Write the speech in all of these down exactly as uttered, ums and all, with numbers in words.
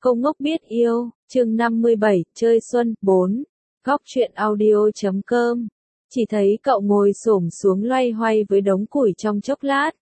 Cô ngốc biết yêu, chương năm mươi bảy, chơi xuân, bốn. Góc truyện audio.com. Chỉ thấy cậu ngồi xổm xuống loay hoay với đống củi trong chốc lát.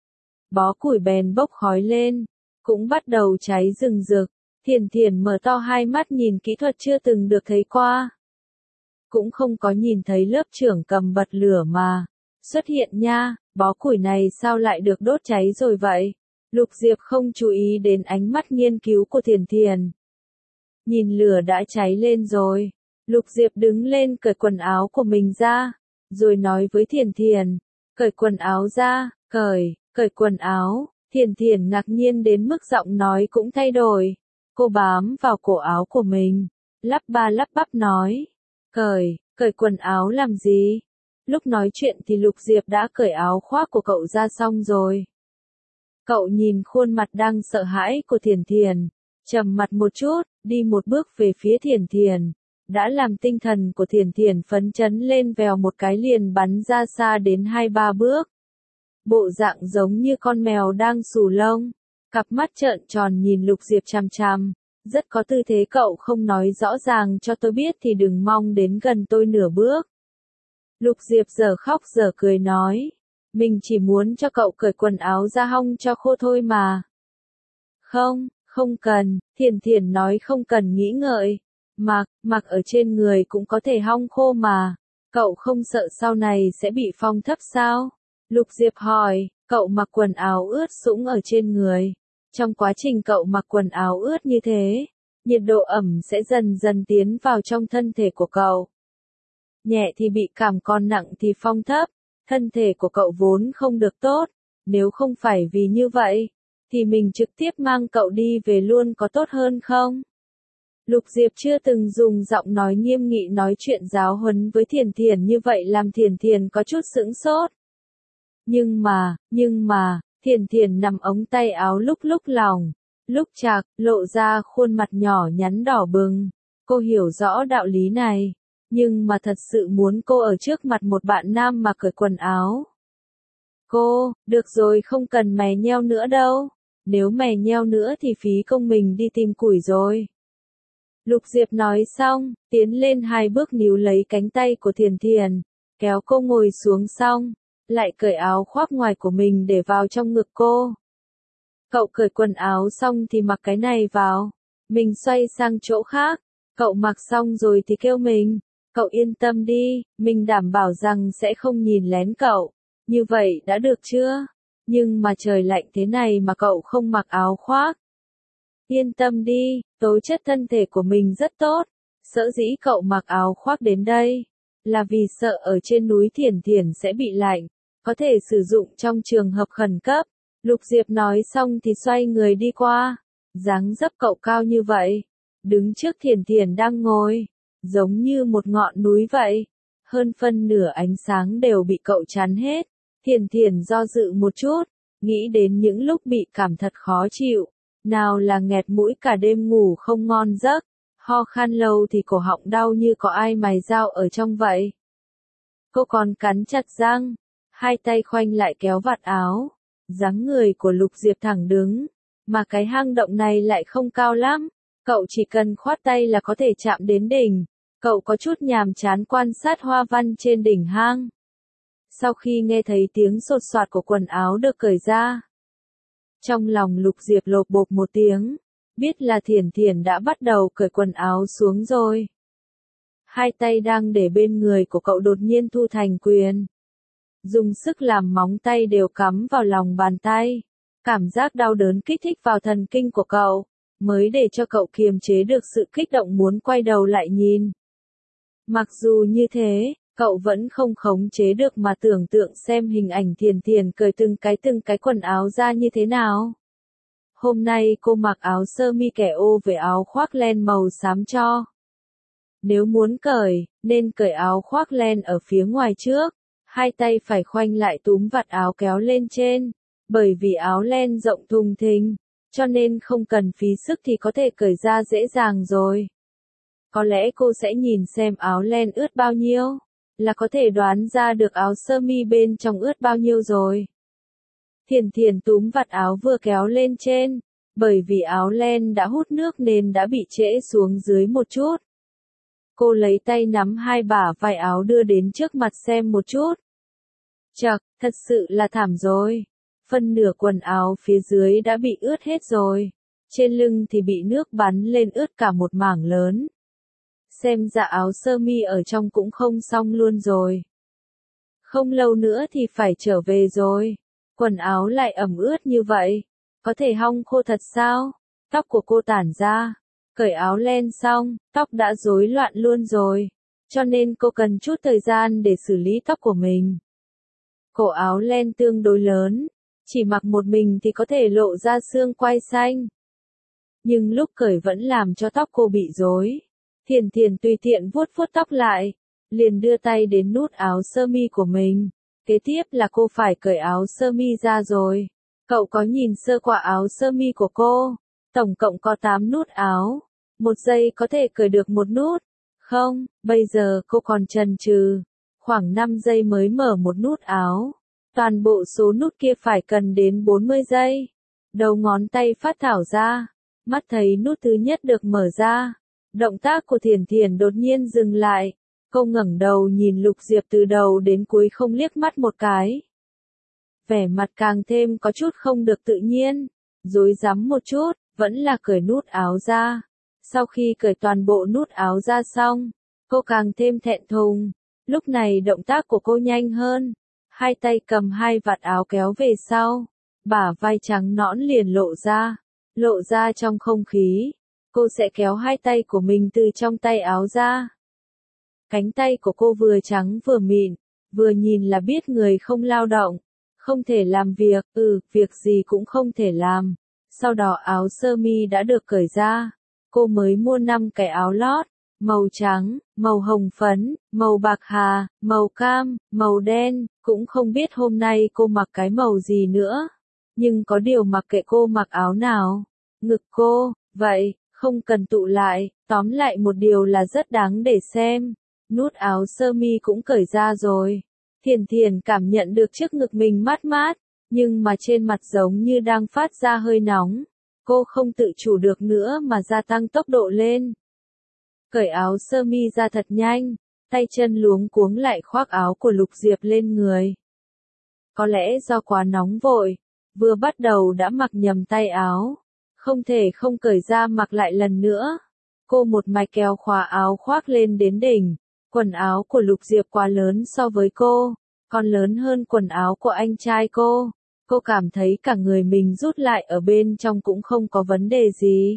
Bó củi bèn bốc khói lên, cũng bắt đầu cháy rừng rực. Thiền Thiền mở to hai mắt nhìn kỹ thuật chưa từng được thấy qua. Cũng không có nhìn thấy lớp trưởng cầm bật lửa mà. Xuất hiện nha, bó củi này sao lại được đốt cháy rồi vậy? Lục Diệp không chú ý đến ánh mắt nghiên cứu của Thiền Thiền. Nhìn lửa đã cháy lên rồi. Lục Diệp đứng lên cởi quần áo của mình ra, rồi nói với Thiền Thiền, cởi quần áo ra, cởi, cởi quần áo. Thiền Thiền ngạc nhiên đến mức giọng nói cũng thay đổi. Cô bám vào cổ áo của mình, lắp ba lắp bắp nói, cởi, cởi quần áo làm gì? Lúc nói chuyện thì Lục Diệp đã cởi áo khoác của cậu ra xong rồi. Cậu nhìn khuôn mặt đang sợ hãi của Thiền Thiền, trầm mặt một chút, đi một bước về phía Thiền Thiền, đã làm tinh thần của Thiền Thiền phấn chấn lên, vèo một cái liền bắn ra xa đến hai ba bước. Bộ dạng giống như con mèo đang xù lông, cặp mắt trợn tròn nhìn Lục Diệp chằm chằm, rất có tư thế. Cậu không nói rõ ràng cho tôi biết thì đừng mong đến gần tôi nửa bước. Lục Diệp giờ khóc giờ cười nói, mình chỉ muốn cho cậu cởi quần áo ra hong cho khô thôi mà. Không, không cần, Thiền Thiền nói không cần nghĩ ngợi. Mặc, mặc ở trên người cũng có thể hong khô mà. Cậu không sợ sau này sẽ bị phong thấp sao? Lục Diệp hỏi, cậu mặc quần áo ướt sũng ở trên người. Trong quá trình cậu mặc quần áo ướt như thế, nhiệt độ ẩm sẽ dần dần tiến vào trong thân thể của cậu. Nhẹ thì bị cảm, còn nặng thì phong thấp. Thân thể của cậu vốn không được tốt, nếu không phải vì như vậy, thì mình trực tiếp mang cậu đi về luôn có tốt hơn không? Lục Diệp chưa từng dùng giọng nói nghiêm nghị nói chuyện giáo huấn với Thiền Thiền như vậy, làm Thiền Thiền có chút sững sốt. Nhưng mà, nhưng mà, Thiền Thiền nằm ống tay áo lúc lúc lòng, lúc chạc, lộ ra khuôn mặt nhỏ nhắn đỏ bừng. Cô hiểu rõ đạo lý này, nhưng mà thật sự muốn cô ở trước mặt một bạn nam mà cởi quần áo. Cô, được rồi, không cần mè nheo nữa đâu. Nếu mè nheo nữa thì phí công mình đi tìm củi rồi. Lục Diệp nói xong, tiến lên hai bước níu lấy cánh tay của Thiền Thiền, kéo cô ngồi xuống xong, lại cởi áo khoác ngoài của mình để vào trong ngực cô. Cậu cởi quần áo xong thì mặc cái này vào. Mình xoay sang chỗ khác. Cậu mặc xong rồi thì kêu mình. Cậu yên tâm đi, mình đảm bảo rằng sẽ không nhìn lén cậu. Như vậy đã được chưa? Nhưng mà trời lạnh thế này mà cậu không mặc áo khoác. Yên tâm đi, tố chất thân thể của mình rất tốt. Sở dĩ cậu mặc áo khoác đến đây, là vì sợ ở trên núi Thiền Thiền sẽ bị lạnh, có thể sử dụng trong trường hợp khẩn cấp. Lục Diệp nói xong thì xoay người đi qua. Dáng dấp cậu cao như vậy, đứng trước Thiền Thiền đang ngồi, giống như một ngọn núi vậy. Hơn phân nửa ánh sáng đều bị cậu chắn hết. Thiền Thiền do dự một chút, nghĩ đến những lúc bị cảm thật khó chịu. Nào là nghẹt mũi cả đêm ngủ không ngon giấc, ho khan lâu thì cổ họng đau như có ai mài dao ở trong vậy. Cô còn cắn chặt răng, hai tay khoanh lại kéo vạt áo. Dáng người của Lục Diệp thẳng đứng, mà cái hang động này lại không cao lắm. Cậu chỉ cần khoát tay là có thể chạm đến đỉnh. Cậu có chút nhàm chán quan sát hoa văn trên đỉnh hang. Sau khi nghe thấy tiếng sột soạt của quần áo được cởi ra, trong lòng Lục Diệp lộp bộp một tiếng, biết là Thiền Thiền đã bắt đầu cởi quần áo xuống rồi. Hai tay đang để bên người của cậu đột nhiên thu thành quyền. Dùng sức làm móng tay đều cắm vào lòng bàn tay. Cảm giác đau đớn kích thích vào thần kinh của cậu, mới để cho cậu kiềm chế được sự kích động muốn quay đầu lại nhìn. Mặc dù như thế, cậu vẫn không khống chế được mà tưởng tượng xem hình ảnh Thiền Thiền cởi từng cái từng cái quần áo ra như thế nào. Hôm nay cô mặc áo sơ mi kẻ ô với áo khoác len màu xám cho. Nếu muốn cởi, nên cởi áo khoác len ở phía ngoài trước. Hai tay phải khoanh lại túm vạt áo kéo lên trên. Bởi vì áo len rộng thùng thình, cho nên không cần phí sức thì có thể cởi ra dễ dàng rồi. Có lẽ cô sẽ nhìn xem áo len ướt bao nhiêu, là có thể đoán ra được áo sơ mi bên trong ướt bao nhiêu rồi. Thiền Thiền túm vạt áo vừa kéo lên trên, Bởi vì áo len đã hút nước nên đã bị trễ xuống dưới một chút. Cô lấy tay nắm hai bả vai áo đưa đến trước mặt xem một chút. Chậc, thật sự là thảm rồi. Phân nửa quần áo phía dưới đã bị ướt hết rồi. Trên lưng thì bị nước bắn lên ướt cả một mảng lớn. Xem ra áo sơ mi ở trong cũng không xong luôn rồi. Không lâu nữa thì phải trở về rồi. Quần áo lại ẩm ướt như vậy. Có thể hong khô thật sao? Tóc của cô tản ra. Cởi áo len xong, tóc đã rối loạn luôn rồi. Cho nên cô cần chút thời gian để xử lý tóc của mình. Cổ áo len tương đối lớn. Chỉ mặc một mình thì có thể lộ ra xương quai xanh. Nhưng lúc cởi vẫn làm cho tóc cô bị rối. Thiền Thiền tùy tiện vuốt vuốt tóc lại. Liền đưa tay đến nút áo sơ mi của mình. Kế tiếp là cô phải cởi áo sơ mi ra rồi. Cậu có nhìn sơ qua áo sơ mi của cô? Tổng cộng có tám nút áo. Một giây có thể cởi được một nút. Không, bây giờ cô còn chần chừ. Khoảng năm giây mới mở một nút áo. Toàn bộ số nút kia phải cần đến bốn mươi giây. Đầu ngón tay phát thảo ra. Mắt thấy nút thứ nhất được mở ra. Động tác của Thiền Thiền đột nhiên dừng lại. Cô ngẩng đầu nhìn Lục Diệp từ đầu đến cuối không liếc mắt một cái. Vẻ mặt càng thêm có chút không được tự nhiên. Rối rắm một chút, vẫn là cởi nút áo ra. Sau khi cởi toàn bộ nút áo ra xong, cô càng thêm thẹn thùng. Lúc này động tác của cô nhanh hơn. Hai tay cầm hai vạt áo kéo về sau. Bả vai trắng nõn liền lộ ra. Lộ ra trong không khí. Cô sẽ kéo hai tay của mình từ trong tay áo ra. Cánh tay của cô vừa trắng vừa mịn. Vừa nhìn là biết người không lao động. Không thể làm việc, ừ, việc gì cũng không thể làm. Sau đó áo sơ mi đã được cởi ra. Cô mới mua năm cái áo lót. Màu trắng, màu hồng phấn, màu bạc hà, màu cam, màu đen. Cũng không biết hôm nay cô mặc cái màu gì nữa. Nhưng có điều mặc kệ cô mặc áo nào. Ngực cô, vậy, không cần tụ lại. Tóm lại một điều là rất đáng để xem. Nút áo sơ mi cũng cởi ra rồi. Thiền Thiền cảm nhận được trước ngực mình mát mát, nhưng mà trên mặt giống như đang phát ra hơi nóng. Cô không tự chủ được nữa mà gia tăng tốc độ lên. Cởi áo sơ mi ra thật nhanh, tay chân luống cuống lại khoác áo của Lục Diệp lên người. Có lẽ do quá nóng vội, vừa bắt đầu đã mặc nhầm tay áo. Không thể không cởi ra mặc lại lần nữa. Cô một mạch kéo khóa áo khoác lên đến đỉnh. Quần áo của Lục Diệp quá lớn so với cô, còn lớn hơn quần áo của anh trai cô. Cô cảm thấy cả người mình rút lại ở bên trong cũng không có vấn đề gì.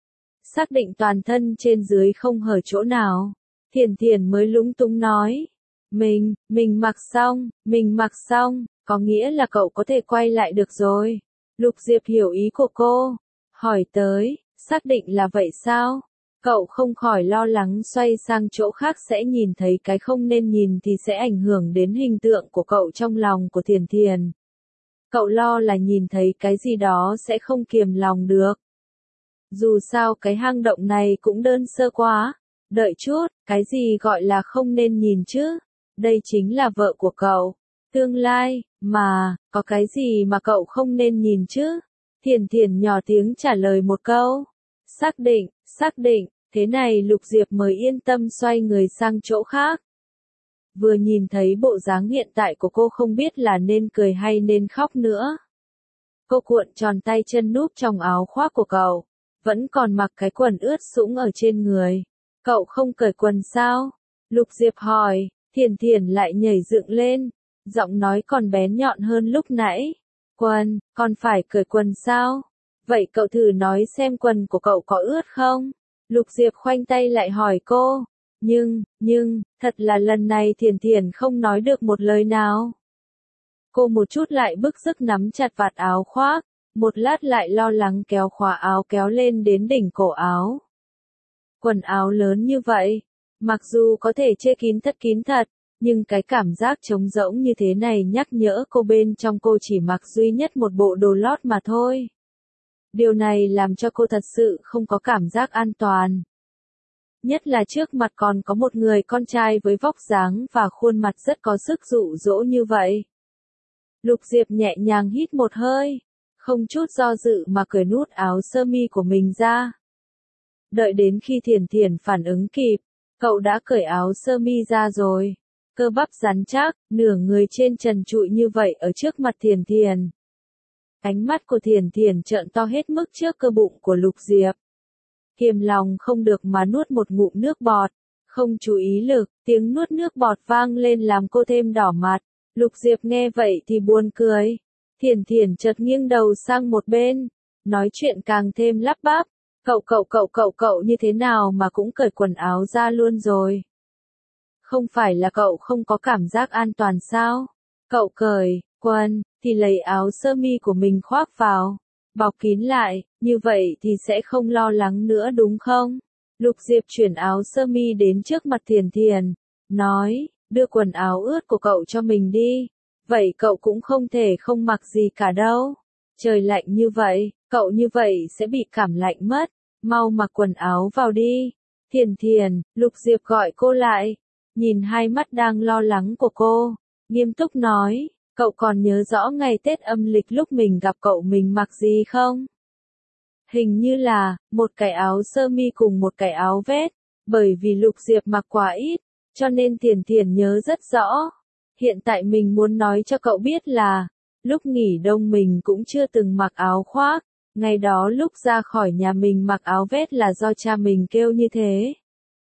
Xác định toàn thân trên dưới không hở chỗ nào. Thiền Thiền mới lúng túng nói. Mình, mình mặc xong, mình mặc xong, có nghĩa là cậu có thể quay lại được rồi. Lục Diệp hiểu ý của cô. Hỏi tới, xác định là vậy sao? Cậu không khỏi lo lắng xoay sang chỗ khác sẽ nhìn thấy cái không nên nhìn thì sẽ ảnh hưởng đến hình tượng của cậu trong lòng của Thiền Thiền. Cậu lo là nhìn thấy cái gì đó sẽ không kiềm lòng được. Dù sao cái hang động này cũng đơn sơ quá. Đợi chút, cái gì gọi là không nên nhìn chứ? Đây chính là vợ của cậu. Tương lai, mà, có cái gì mà cậu không nên nhìn chứ? Thiền Thiền nhỏ tiếng trả lời một câu. Xác định, xác định, thế này Lục Diệp mới yên tâm xoay người sang chỗ khác. Vừa nhìn thấy bộ dáng hiện tại của cô không biết là nên cười hay nên khóc nữa. Cô cuộn tròn tay chân núp trong áo khoác của cậu, vẫn còn mặc cái quần ướt sũng ở trên người. Cậu không cởi quần sao? Lục Diệp hỏi, Thiền Thiền lại nhảy dựng lên, giọng nói còn bén nhọn hơn lúc nãy. Quần, còn phải cởi quần sao? Vậy cậu thử nói xem quần của cậu có ướt không? Lục Diệp khoanh tay lại hỏi cô. Nhưng, nhưng, thật là lần này Thiền Thiền không nói được một lời nào. Cô một chút lại bức rứt nắm chặt vạt áo khoác, một lát lại lo lắng kéo khóa áo kéo lên đến đỉnh cổ áo. Quần áo lớn như vậy, mặc dù có thể che kín thất kín thật, nhưng cái cảm giác trống rỗng như thế này nhắc nhở cô bên trong cô chỉ mặc duy nhất một bộ đồ lót mà thôi. Điều này làm cho cô thật sự không có cảm giác an toàn. Nhất là trước mặt còn có một người con trai với vóc dáng và khuôn mặt rất có sức dụ dỗ như vậy. Lục Diệp nhẹ nhàng hít một hơi. Không chút do dự mà cởi nút áo sơ mi của mình ra. Đợi đến khi Thiền Thiền phản ứng kịp, cậu đã cởi áo sơ mi ra rồi. Cơ bắp rắn chắc, nửa người trên trần trụi như vậy ở trước mặt Thiền Thiền. Ánh mắt của Thiền Thiền trợn to hết mức trước cơ bụng của Lục Diệp. Kiềm lòng không được mà nuốt một ngụm nước bọt. Không chú ý lực, tiếng nuốt nước bọt vang lên làm cô thêm đỏ mặt. Lục Diệp nghe vậy thì buồn cười. Thiền Thiền chợt nghiêng đầu sang một bên. Nói chuyện càng thêm lắp bắp. Cậu cậu cậu cậu cậu như thế nào mà cũng cởi quần áo ra luôn rồi. Không phải là cậu không có cảm giác an toàn sao? Cậu cởi quần, thì lấy áo sơ mi của mình khoác vào, bọc kín lại, như vậy thì sẽ không lo lắng nữa đúng không? Lục Diệp chuyển áo sơ mi đến trước mặt Thiền Thiền, nói, đưa quần áo ướt của cậu cho mình đi, vậy cậu cũng không thể không mặc gì cả đâu. Trời lạnh như vậy, cậu như vậy sẽ bị cảm lạnh mất, mau mặc quần áo vào đi. Thiền Thiền, Lục Diệp gọi cô lại, nhìn hai mắt đang lo lắng của cô, nghiêm túc nói, cậu còn nhớ rõ ngày Tết âm lịch lúc mình gặp cậu mình mặc gì không? Hình như là, một cái áo sơ mi cùng một cái áo vest, bởi vì Lục Diệp mặc quá ít, cho nên Thiền Thiền nhớ rất rõ. Hiện tại mình muốn nói cho cậu biết là, lúc nghỉ đông mình cũng chưa từng mặc áo khoác, ngày đó lúc ra khỏi nhà mình mặc áo vest là do cha mình kêu như thế.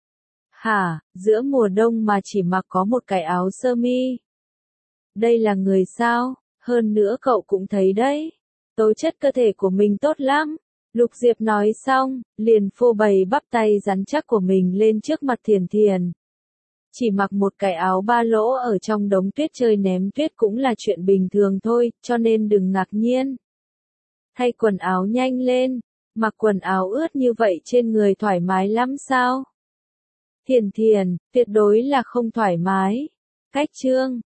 Hả, giữa mùa đông mà chỉ mặc có một cái áo sơ mi. Đây là người sao, hơn nữa cậu cũng thấy đấy, tố chất cơ thể của mình tốt lắm. Lục Diệp nói xong, liền phô bày bắp tay rắn chắc của mình lên trước mặt Thiền Thiền. Chỉ mặc một cái áo ba lỗ ở trong đống tuyết chơi ném tuyết cũng là chuyện bình thường thôi, cho nên đừng ngạc nhiên. Thay quần áo nhanh lên, mặc quần áo ướt như vậy trên người thoải mái lắm sao? Thiền Thiền, tuyệt đối là không thoải mái. Cách chương